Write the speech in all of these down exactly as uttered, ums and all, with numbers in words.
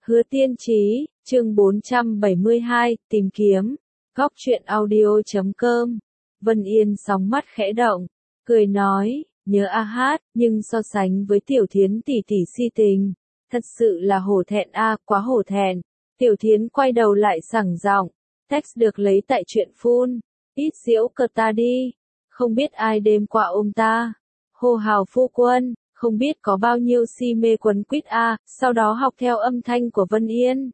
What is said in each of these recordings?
Hứa Tiên Chí, chương bốn trăm bảy mươi hai, tìm kiếm. Góc truyện audio chấm com. Vân Yên sóng mắt khẽ động, cười nói, nhớ a hát, nhưng so sánh với Tiểu Thiến tỷ tỷ si tình, thật sự là hổ thẹn a, quá hổ thẹn. Tiểu Thiến quay đầu lại sảng giọng, text được lấy tại truyện phun, ít giễu cợt ta đi, không biết ai đêm qua ôm ta, hô hào phu quân. Không biết có bao nhiêu si mê quấn quýt a, sau đó học theo âm thanh của Vân Yên.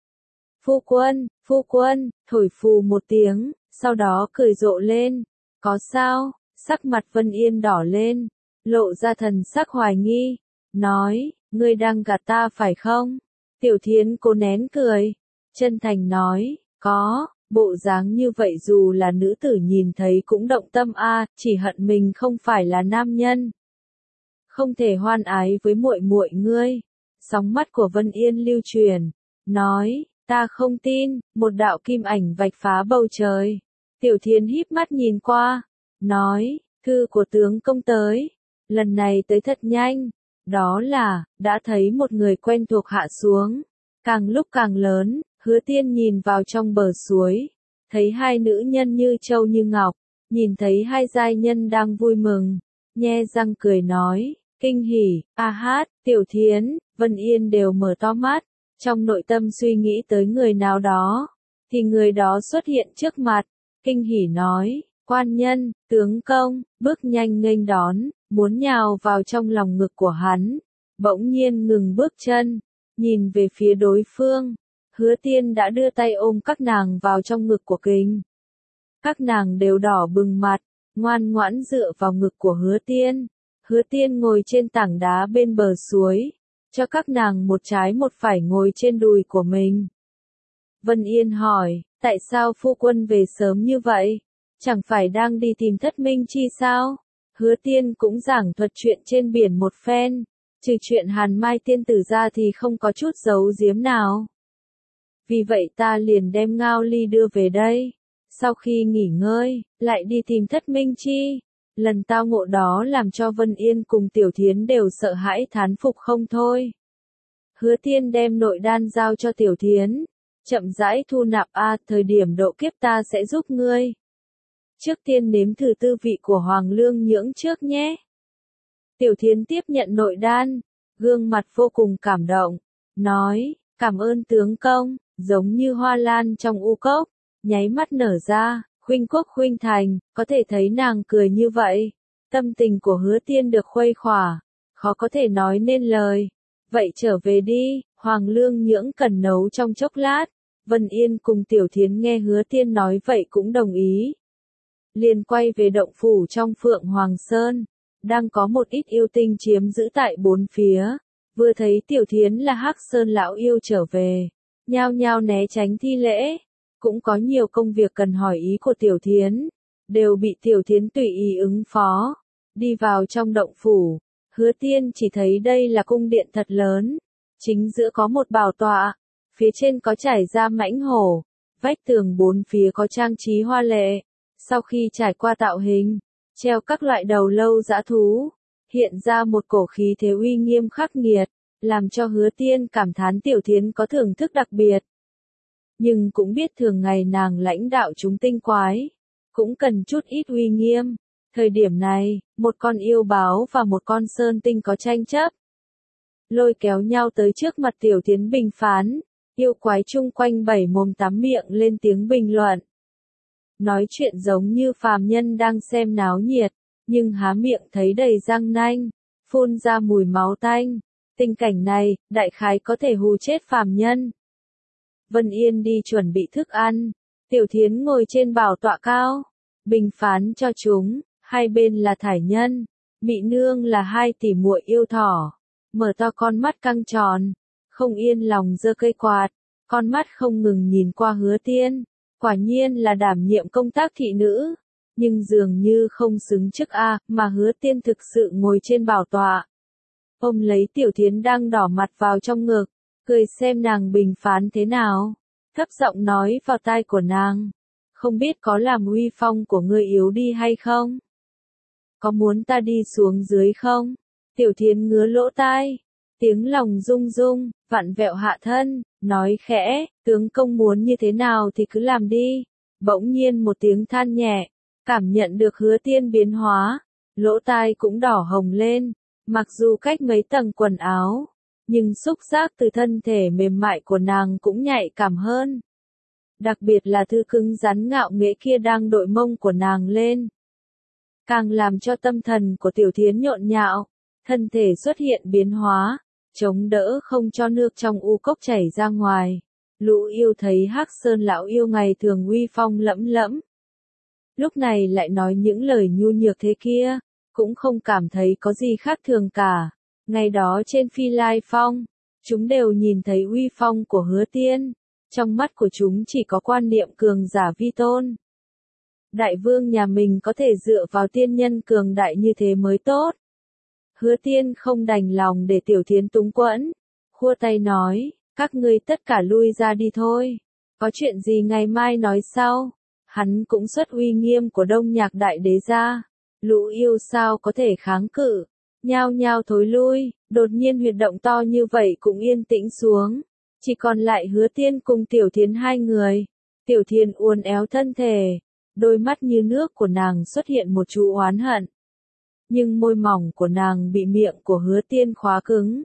Phu quân, phu quân, thổi phù một tiếng, sau đó cười rộ lên. Có sao? Sắc mặt Vân Yên đỏ lên, lộ ra thần sắc hoài nghi, nói, ngươi đang gạt ta phải không? Tiểu Thiến cố nén cười, chân thành nói, có, bộ dáng như vậy dù là nữ tử nhìn thấy cũng động tâm a, chỉ hận mình không phải là nam nhân. Không thể hoan ái với muội muội ngươi. Sóng mắt của Vân Yên lưu truyền, nói, ta không tin. Một đạo kim ảnh vạch phá bầu trời. Tiểu Thiến híp mắt nhìn qua, nói, thư của tướng công tới, lần này tới thật nhanh. Đó là, đã thấy một người quen thuộc hạ xuống, càng lúc càng lớn. Hứa Tiên nhìn vào trong bờ suối, thấy hai nữ nhân như châu như ngọc, nhìn thấy hai giai nhân đang vui mừng, nhe răng cười nói, kinh hỉ. A hát, Tiểu Thiến, Vân Yên đều mở to mắt, trong nội tâm suy nghĩ tới người nào đó, thì người đó xuất hiện trước mặt, kinh hỉ nói, quan nhân, tướng công, bước nhanh nghênh đón, muốn nhào vào trong lòng ngực của hắn, bỗng nhiên ngừng bước chân, nhìn về phía đối phương. Hứa Tiên đã đưa tay ôm các nàng vào trong ngực của Kình. Các nàng đều đỏ bừng mặt, ngoan ngoãn dựa vào ngực của Hứa Tiên. Hứa Tiên ngồi trên tảng đá bên bờ suối, cho các nàng một trái một phải ngồi trên đùi của mình. Vân Yên hỏi, tại sao phu quân về sớm như vậy? Chẳng phải đang đi tìm Thất Minh Chi sao? Hứa Tiên cũng giảng thuật chuyện trên biển một phen, trừ chuyện Hàn Mai tiên tử ra thì không có chút giấu giếm nào. Vì vậy ta liền đem Ngao Ly đưa về đây. Sau khi nghỉ ngơi, lại đi tìm Thất Minh Chi. Lần tao ngộ đó làm cho Vân Yên cùng Tiểu Thiến đều sợ hãi thán phục không thôi. Hứa Tiên đem nội đan giao cho Tiểu Thiến, chậm rãi thu nạp a, thời điểm độ kiếp ta sẽ giúp ngươi. Trước tiên nếm thử tư vị của Hoàng Lương Nhưỡng trước nhé. Tiểu Thiến tiếp nhận nội đan, gương mặt vô cùng cảm động, nói, cảm ơn tướng công, giống như hoa lan trong u cốc, nháy mắt nở ra. Khuynh quốc khuynh thành, có thể thấy nàng cười như vậy. Tâm tình của Hứa Tiên được khuây khỏa, khó có thể nói nên lời. Vậy trở về đi, Hoàng Lương Nhưỡng cần nấu trong chốc lát. Vân Yên cùng Tiểu Thiến nghe Hứa Tiên nói vậy cũng đồng ý. Liền quay về động phủ trong Phượng Hoàng Sơn. Đang có một ít yêu tinh chiếm giữ tại bốn phía. Vừa thấy Tiểu Thiến là Hắc Sơn lão yêu trở về, nhao nhao né tránh thi lễ. Cũng có nhiều công việc cần hỏi ý của Tiểu Thiến, đều bị Tiểu Thiến tùy ý ứng phó. Đi vào trong động phủ, Hứa Tiên chỉ thấy đây là cung điện thật lớn, chính giữa có một bảo tọa, phía trên có trải ra mãnh hổ, vách tường bốn phía có trang trí hoa lệ, sau khi trải qua tạo hình, treo các loại đầu lâu dã thú, hiện ra một cổ khí thế uy nghiêm khắc nghiệt, làm cho Hứa Tiên cảm thán Tiểu Thiến có thưởng thức đặc biệt. Nhưng cũng biết thường ngày nàng lãnh đạo chúng tinh quái, cũng cần chút ít uy nghiêm. Thời điểm này, một con yêu báo và một con sơn tinh có tranh chấp, lôi kéo nhau tới trước mặt Tiểu Thiến bình phán. Yêu quái chung quanh bảy mồm tám miệng lên tiếng bình luận, nói chuyện giống như phàm nhân đang xem náo nhiệt, nhưng há miệng thấy đầy răng nanh, phun ra mùi máu tanh. Tình cảnh này, đại khái có thể hù chết phàm nhân. Vân Yên đi chuẩn bị thức ăn, Tiểu Thiến ngồi trên bảo tọa cao, bình phán cho chúng. Hai bên là thải nhân, Mị Nương là hai tỷ muội yêu thỏ, mở to con mắt căng tròn, không yên lòng giơ cây quạt, con mắt không ngừng nhìn qua Hứa Tiên. Quả nhiên là đảm nhiệm công tác thị nữ, nhưng dường như không xứng chức a, mà Hứa Tiên thực sự ngồi trên bảo tọa, ôm lấy Tiểu Thiến đang đỏ mặt vào trong ngực, cười xem nàng bình phán thế nào, thấp giọng nói vào tai của nàng, không biết có làm uy phong của ngươi yếu đi hay không? Có muốn ta đi xuống dưới không? Tiểu Thiến ngứa lỗ tai, tiếng lòng rung rung, vặn vẹo hạ thân, nói khẽ, tướng công muốn như thế nào thì cứ làm đi. Bỗng nhiên một tiếng than nhẹ, cảm nhận được Hứa Tiên biến hóa, lỗ tai cũng đỏ hồng lên, mặc dù cách mấy tầng quần áo, nhưng xúc giác từ thân thể mềm mại của nàng cũng nhạy cảm hơn. Đặc biệt là thứ cứng rắn ngạo nghễ kia đang đội mông của nàng lên. Càng làm cho tâm thần của Tiểu Thiến nhộn nhạo, thân thể xuất hiện biến hóa, chống đỡ không cho nước trong u cốc chảy ra ngoài. Lũ yêu thấy Hắc Sơn lão yêu ngày thường uy phong lẫm lẫm, lúc này lại nói những lời nhu nhược thế kia, cũng không cảm thấy có gì khác thường cả. Ngày đó trên Phi Lai Phong, chúng đều nhìn thấy uy phong của Hứa Tiên, trong mắt của chúng chỉ có quan niệm cường giả vi tôn. Đại vương nhà mình có thể dựa vào tiên nhân cường đại như thế mới tốt. Hứa Tiên không đành lòng để Tiểu Thiến túng quẫn, khua tay nói, các ngươi tất cả lui ra đi thôi, có chuyện gì ngày mai nói sau. Hắn cũng xuất uy nghiêm của Đông Nhạc Đại Đế ra, lũ yêu sao có thể kháng cự, nhao nhao thối lui, đột nhiên huyệt động to như vậy cũng yên tĩnh xuống, chỉ còn lại Hứa Tiên cùng Tiểu Thiến hai người. Tiểu Thiến uốn éo thân thể, đôi mắt như nước của nàng xuất hiện một chút oán hận, nhưng môi mỏng của nàng bị miệng của Hứa Tiên khóa cứng,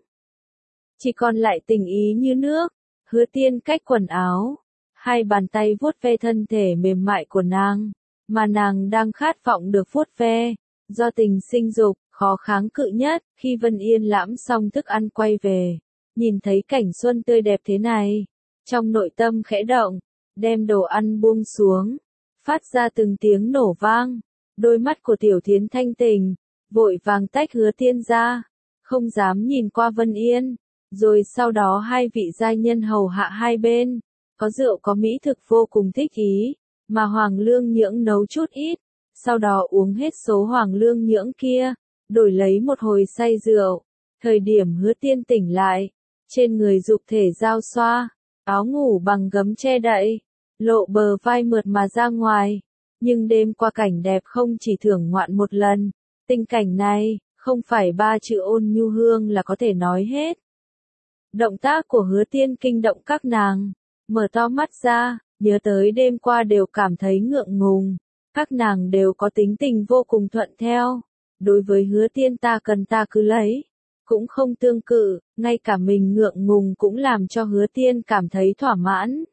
chỉ còn lại tình ý như nước. Hứa Tiên cách quần áo, hai bàn tay vuốt ve thân thể mềm mại của nàng, mà nàng đang khát vọng được vuốt ve, do tình sinh dục, khó kháng cự nhất. Khi Vân Yên lãm xong thức ăn quay về, nhìn thấy cảnh xuân tươi đẹp thế này, trong nội tâm khẽ động, đem đồ ăn buông xuống, phát ra từng tiếng nổ vang. Đôi mắt của Tiểu Thiến thanh tình, vội vàng tách Hứa Tiên ra, không dám nhìn qua Vân Yên, rồi sau đó hai vị giai nhân hầu hạ hai bên. Có rượu có mỹ thực vô cùng thích ý, mà Hoàng Lương Nhưỡng nấu chút ít, sau đó uống hết số Hoàng Lương Nhưỡng kia, đổi lấy một hồi say rượu. Thời điểm Hứa Tiên tỉnh lại, trên người dục thể giao xoa, áo ngủ bằng gấm che đậy, lộ bờ vai mượt mà ra ngoài. Nhưng đêm qua cảnh đẹp không chỉ thưởng ngoạn một lần, tình cảnh này, không phải ba chữ ôn nhu hương là có thể nói hết. Động tác của Hứa Tiên kinh động các nàng, mở to mắt ra, nhớ tới đêm qua đều cảm thấy ngượng ngùng. Các nàng đều có tính tình vô cùng thuận theo. Đối với Hứa Tiên ta cần ta cứ lấy, cũng không tương cự, ngay cả mình ngượng ngùng cũng làm cho Hứa Tiên cảm thấy thỏa mãn.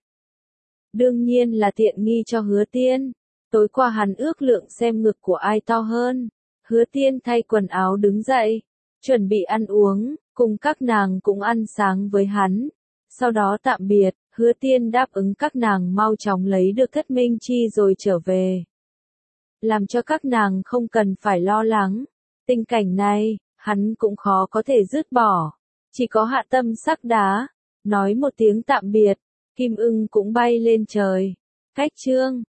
Đương nhiên là tiện nghi cho Hứa Tiên. Tối qua hắn ước lượng xem ngực của ai to hơn. Hứa Tiên thay quần áo đứng dậy, chuẩn bị ăn uống, cùng các nàng cũng ăn sáng với hắn. Sau đó tạm biệt, Hứa Tiên đáp ứng các nàng mau chóng lấy được Thất Minh Chi rồi trở về. Làm cho các nàng không cần phải lo lắng. Tình cảnh này, hắn cũng khó có thể dứt bỏ. Chỉ có Hạ Tâm Sắc Đá, nói một tiếng tạm biệt, Kim Ưng cũng bay lên trời. Cách chương